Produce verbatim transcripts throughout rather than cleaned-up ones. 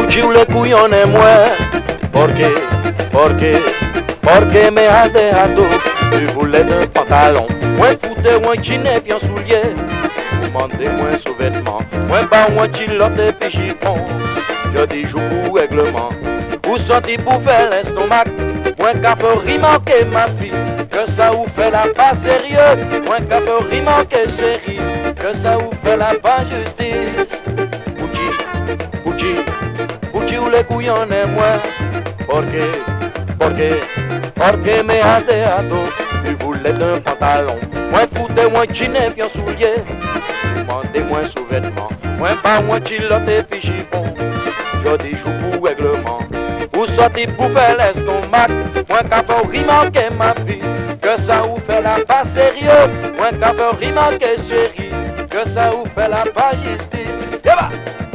Puchi ou le couillon est moi. Porque, porque, porque me has dejado. Tu voulais un pantalon, moi foutais, moi jean et puis un soulier. Vous demandez moi sous-vêtements, moi bas, moi chilote et puis chiffon. Je dis joue pour règlement, vous sortez pour faire l'estomac. Moi qu'a fait remarquer ma fille, que ça vous fait la pas sérieux. Moi qu'a fait remarquer chérie, que ça vous fait la pas justice. Puchi, puchi, puchi ou les couillons et moi. Porque, porque, porque me has dejado. Tu voulais un pantalon, moi foutais, moi jean et puis un soulier. Demandez-moi sous-vêtements, moi pas, moi chilote et puis chiffon. Je dis joue pour règlement, vous sortez pour faire l'estomac. Moi qu'a fait remarquer ma fille, que ça vous fait la pas sérieux. Moi qu'a fait remarquer chérie, que ça vous fait la pas justice. Yaba!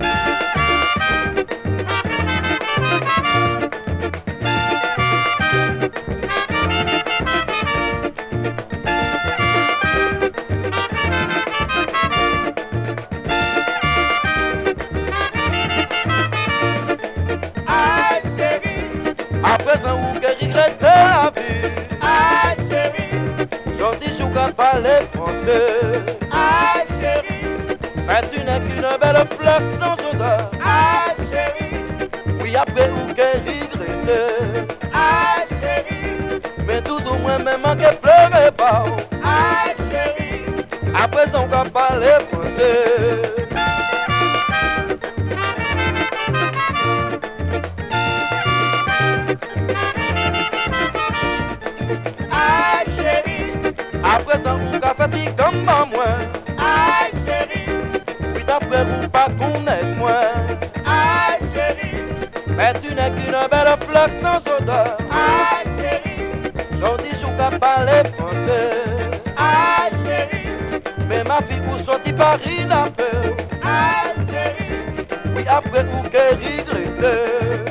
À présent où que regrette la vie. Aïe chérie, J'en dis je ne parler français. aïe chérie, Mais tu n'es qu'une belle fleur sans odeur. aïe chérie, Oui après où que regrette. aïe chérie, Mais tout au moins même que pleurer pas. aïe chérie, À présent on va parler français. aïe chérie, À présent on va faire dit comme pas moi. aïe chérie, Oui d'après vous pas connaître moi. aïe chérie, Mais tu n'es qu'une belle fleur sans odeur. aïe chérie, J'en dis je ne parler français. aïe chérie, Mais ma fille pour sortir Paris la peur. aïe chérie, Oui après vous que regretter.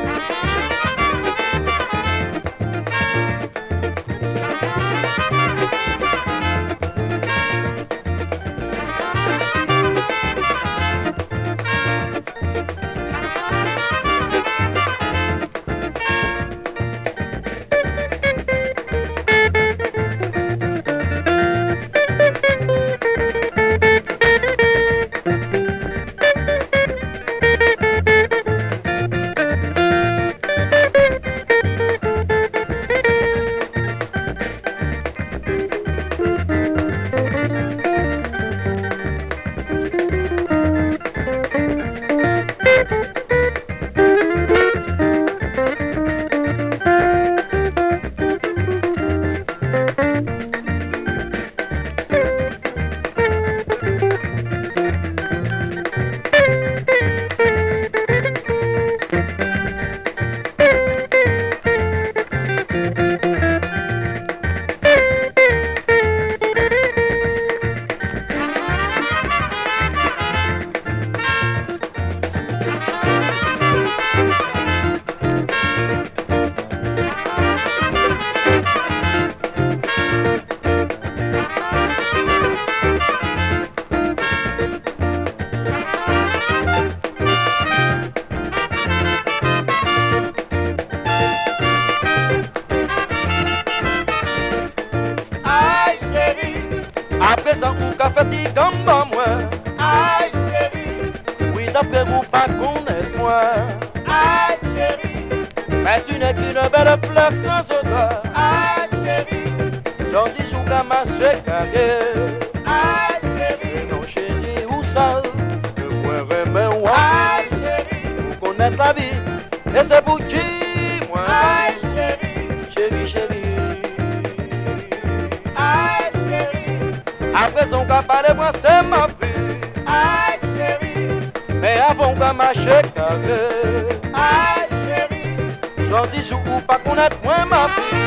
aïe chérie, À présent vous qu'a fait dit comme pas moi. aïe chérie, Oui d'après vous pas connaître moi. aïe chérie, Mais tu n'es qu'une belle fleur sans odeur. aïe chérie, J'en dis je ne marcher carrière. aïe chérie, Non chérie ou sale, je pourrais même voir. aïe chérie, Pour connaître la vie, et c'est pour qui moi. aïe chérie, Chérie, chérie. aïe chérie, À présent on va parler français ma fille. aïe chérie, Mais avant on va marcher carré. aïe chérie, J'en dis je ou pas connaître moi ma fille.